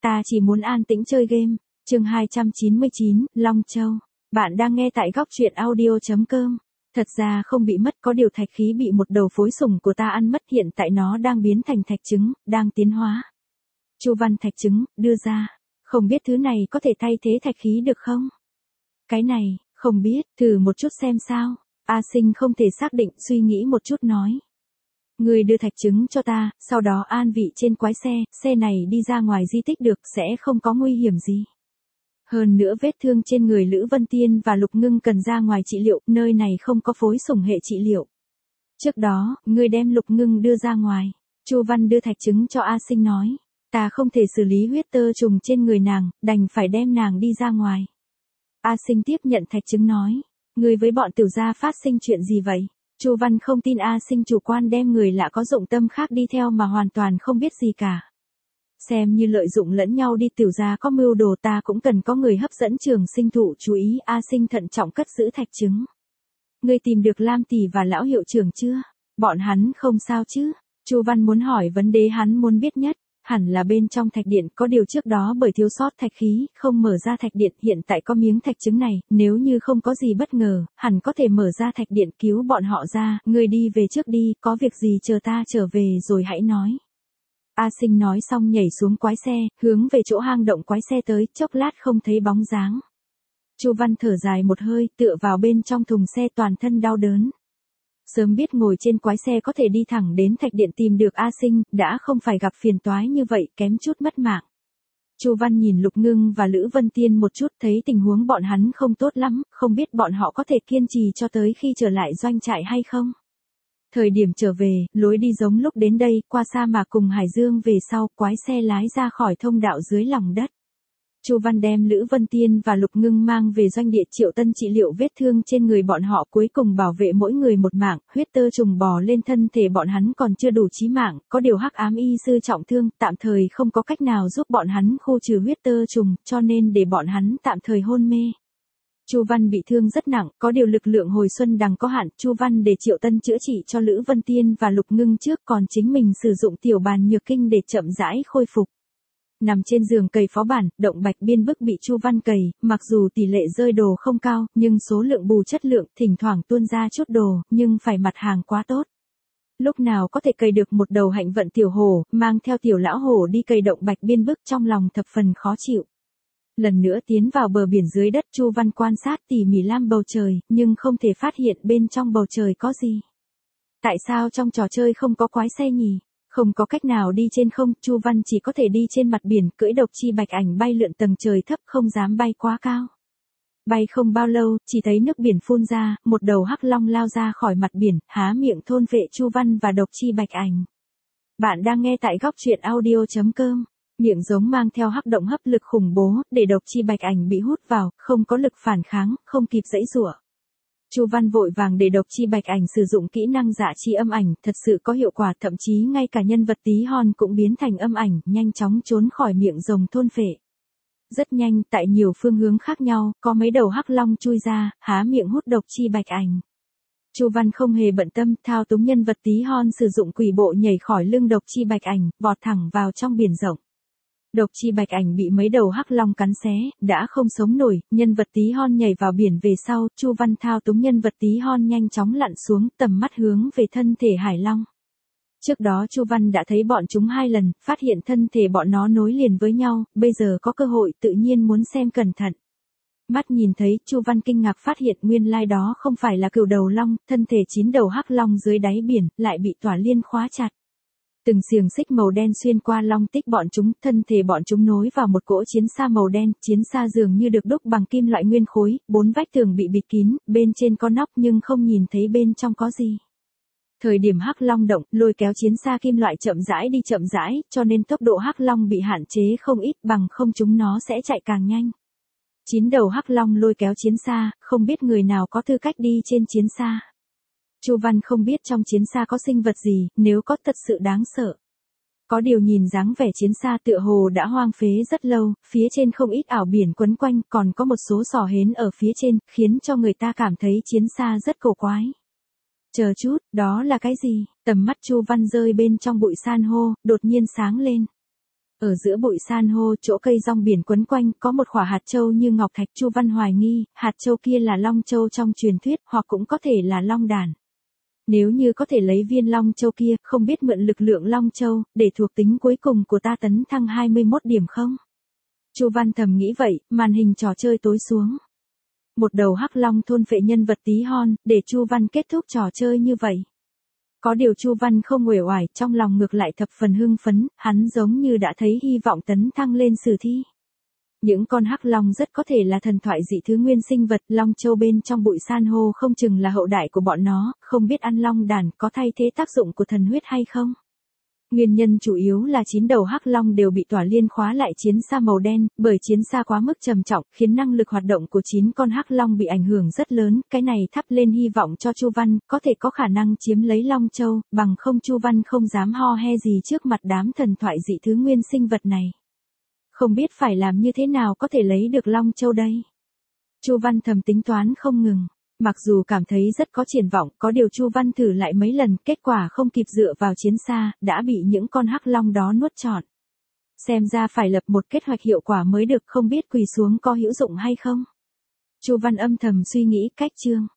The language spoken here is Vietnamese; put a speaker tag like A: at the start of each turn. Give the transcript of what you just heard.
A: ta chỉ muốn an tĩnh chơi game. Chương 299, Long Châu. Bạn đang nghe tại góc truyện audio.com. Thật ra không bị mất, có điều thạch khí bị một đầu phối sủng của ta ăn mất, hiện tại nó đang biến thành thạch trứng, đang tiến hóa. Chu Văn thạch trứng, đưa ra. Không biết thứ này có thể thay thế thạch khí được không? Cái này, không biết, thử một chút xem sao. A Sinh không thể xác định, suy nghĩ một chút nói. Người đưa thạch trứng cho ta, sau đó an vị trên quái xe này đi ra ngoài di tích được, sẽ không có nguy hiểm gì. Hơn nữa vết thương trên người Lữ Vân Tiên và Lục Ngưng cần ra ngoài trị liệu, nơi này không có phối sủng hệ trị liệu. Trước đó, ngươi đem Lục Ngưng đưa ra ngoài. Chu Văn đưa thạch trứng cho A Sinh nói. Ta không thể xử lý huyết tơ trùng trên người nàng, đành phải đem nàng đi ra ngoài. A Sinh tiếp nhận thạch trứng nói. Ngươi với bọn Tiểu gia phát sinh chuyện gì vậy? Chu Văn không tin A Sinh chủ quan đem người lạ có dụng tâm khác đi theo mà hoàn toàn không biết gì cả. Xem như lợi dụng lẫn nhau đi, Tiểu gia có mưu đồ, ta cũng cần có người hấp dẫn Trường Sinh thụ chú ý. A Sinh thận trọng cất giữ thạch trứng. Ngươi tìm được Lam tỷ và lão hiệu trưởng chưa? Bọn hắn không sao chứ? Chu Văn muốn hỏi vấn đề hắn muốn biết nhất. Hẳn là bên trong thạch điện, có điều trước đó bởi thiếu sót thạch khí, không mở ra thạch điện, hiện tại có miếng thạch trứng này, nếu như không có gì bất ngờ, hẳn có thể mở ra thạch điện cứu bọn họ ra. Ngươi đi về trước đi, có việc gì chờ ta trở về rồi hãy nói. A Sinh nói xong nhảy xuống quái xe, hướng về chỗ hang động quái xe tới, chốc lát không thấy bóng dáng. Chu Văn thở dài một hơi, tựa vào bên trong thùng xe, toàn thân đau đớn. Sớm biết ngồi trên quái xe có thể đi thẳng đến thạch điện tìm được A Sinh, đã không phải gặp phiền toái như vậy, kém chút mất mạng. Chu Văn nhìn Lục Ngưng và Lữ Vân Tiên một chút, thấy tình huống bọn hắn không tốt lắm, không biết bọn họ có thể kiên trì cho tới khi trở lại doanh trại hay không. Thời điểm trở về, lối đi giống lúc đến đây, qua sa mạc cùng hải dương về sau, quái xe lái ra khỏi thông đạo dưới lòng đất. Chu Văn đem Lữ Vân Tiên và Lục Ngưng mang về doanh địa Triệu Tân trị liệu vết thương trên người bọn họ, cuối cùng bảo vệ mỗi người một mạng. Huyết tơ trùng bò lên thân thể bọn hắn còn chưa đủ chí mạng, có điều Hắc Ám y sư trọng thương, tạm thời không có cách nào giúp bọn hắn khu trừ huyết tơ trùng, cho nên để bọn hắn tạm thời hôn mê. Chu Văn bị thương rất nặng, có điều lực lượng hồi xuân đằng có hạn, Chu Văn để Triệu Tân chữa trị cho Lữ Vân Tiên và Lục Ngưng trước, còn chính mình sử dụng tiểu bàn nhược kinh để chậm rãi khôi phục. Nằm trên giường cày phó bản, động bạch biên bức bị Chu Văn cày, mặc dù tỷ lệ rơi đồ không cao, nhưng số lượng bù chất lượng, thỉnh thoảng tuôn ra chút đồ, nhưng phải mặt hàng quá tốt. Lúc nào có thể cày được một đầu hạnh vận tiểu hổ, mang theo tiểu lão hổ đi cày động bạch biên bức, trong lòng thập phần khó chịu. Lần nữa tiến vào bờ biển dưới đất, Chu Văn quan sát tỉ mỉ lam bầu trời, nhưng không thể phát hiện bên trong bầu trời có gì. Tại sao trong trò chơi không có quái xe nhỉ? Không có cách nào đi trên không, Chu Văn chỉ có thể đi trên mặt biển, cưỡi độc chi bạch ảnh bay lượn tầng trời thấp, không dám bay quá cao. Bay không bao lâu, chỉ thấy nước biển phun ra, một đầu hắc long lao ra khỏi mặt biển, há miệng thôn vệ Chu Văn và độc chi bạch ảnh. Bạn đang nghe tại góc truyện audio.com. Miệng giống mang theo hắc động hấp lực khủng bố, để độc chi bạch ảnh bị hút vào, không có lực phản kháng, không kịp giãy giụa. Chu Văn vội vàng để độc chi bạch ảnh sử dụng kỹ năng dạ chi âm ảnh, thật sự có hiệu quả, thậm chí ngay cả nhân vật tí hon cũng biến thành âm ảnh, nhanh chóng trốn khỏi miệng rồng thôn phệ. Rất nhanh, tại nhiều phương hướng khác nhau, có mấy đầu hắc long chui ra, há miệng hút độc chi bạch ảnh. Chu Văn không hề bận tâm, thao túng nhân vật tí hon sử dụng quỷ bộ nhảy khỏi lưng độc chi bạch ảnh, vọt thẳng vào trong biển rộng. Độc chi bạch ảnh bị mấy đầu hắc long cắn xé, đã không sống nổi, nhân vật tí hon nhảy vào biển về sau, Chu Văn thao túng nhân vật tí hon nhanh chóng lặn xuống, tầm mắt hướng về thân thể hải long. Trước đó Chu Văn đã thấy bọn chúng 2 lần, phát hiện thân thể bọn nó nối liền với nhau, bây giờ có cơ hội tự nhiên muốn xem cẩn thận. Mắt nhìn thấy, Chu Văn kinh ngạc phát hiện nguyên lai đó không phải là cừu đầu long, thân thể 9 đầu hắc long dưới đáy biển, lại bị tỏa liên khóa chặt. Từng xiềng xích màu đen xuyên qua long tích bọn chúng, thân thể bọn chúng nối vào một cỗ chiến xa màu đen, chiến xa dường như được đúc bằng kim loại nguyên khối, 4 vách tường bị bịt kín, bên trên có nóc nhưng không nhìn thấy bên trong có gì. Thời điểm hắc long động, lôi kéo chiến xa kim loại chậm rãi, cho nên tốc độ hắc long bị hạn chế không ít, bằng không chúng nó sẽ chạy càng nhanh. 9 đầu hắc long lôi kéo chiến xa, không biết người nào có tư cách đi trên chiến xa. Chu Văn không biết trong chiến xa có sinh vật gì, nếu có thật sự đáng sợ. Có điều nhìn dáng vẻ chiến xa tựa hồ đã hoang phế rất lâu, phía trên không ít ảo biển quấn quanh, còn có một số sò hến ở phía trên, khiến cho người ta cảm thấy chiến xa rất cổ quái. Chờ chút, đó là cái gì? Tầm mắt Chu Văn rơi bên trong bụi san hô, đột nhiên sáng lên. Ở giữa bụi san hô chỗ cây rong biển quấn quanh có một quả hạt châu như ngọc thạch. Chu Văn hoài nghi, hạt châu kia là long châu trong truyền thuyết hoặc cũng có thể là long đàn. Nếu như có thể lấy viên long châu kia, không biết mượn lực lượng long châu, để thuộc tính cuối cùng của ta tấn thăng 21 điểm không? Chu Văn thầm nghĩ vậy, màn hình trò chơi tối xuống. Một đầu hắc long thôn phệ nhân vật tí hon, để Chu Văn kết thúc trò chơi như vậy. Có điều Chu Văn không uể oải, trong lòng ngược lại thập phần hưng phấn, hắn giống như đã thấy hy vọng tấn thăng lên sử thi. Những con hắc long rất có thể là thần thoại dị thứ nguyên sinh vật, long châu bên trong bụi san hô không chừng là hậu đại của bọn nó, không biết ăn long đàn có thay thế tác dụng của thần huyết hay không. Nguyên nhân chủ yếu là 9 đầu hắc long đều bị tỏa liên khóa lại chiến xa màu đen, bởi chiến xa quá mức trầm trọng, khiến năng lực hoạt động của 9 con hắc long bị ảnh hưởng rất lớn, cái này thắp lên hy vọng cho Chu Văn, có thể có khả năng chiếm lấy Long Châu, bằng không Chu Văn không dám ho he gì trước mặt đám thần thoại dị thứ nguyên sinh vật này. Không biết phải làm như thế nào có thể lấy được Long Châu đây. Chu Văn thầm tính toán không ngừng. Mặc dù cảm thấy rất có triển vọng, có điều Chu Văn thử lại mấy lần, kết quả không kịp dựa vào chiến xa, đã bị những con hắc long đó nuốt trọn. Xem ra phải lập một kế hoạch hiệu quả mới được, không biết quỳ xuống có hữu dụng hay không. Chu Văn âm thầm suy nghĩ cách chương.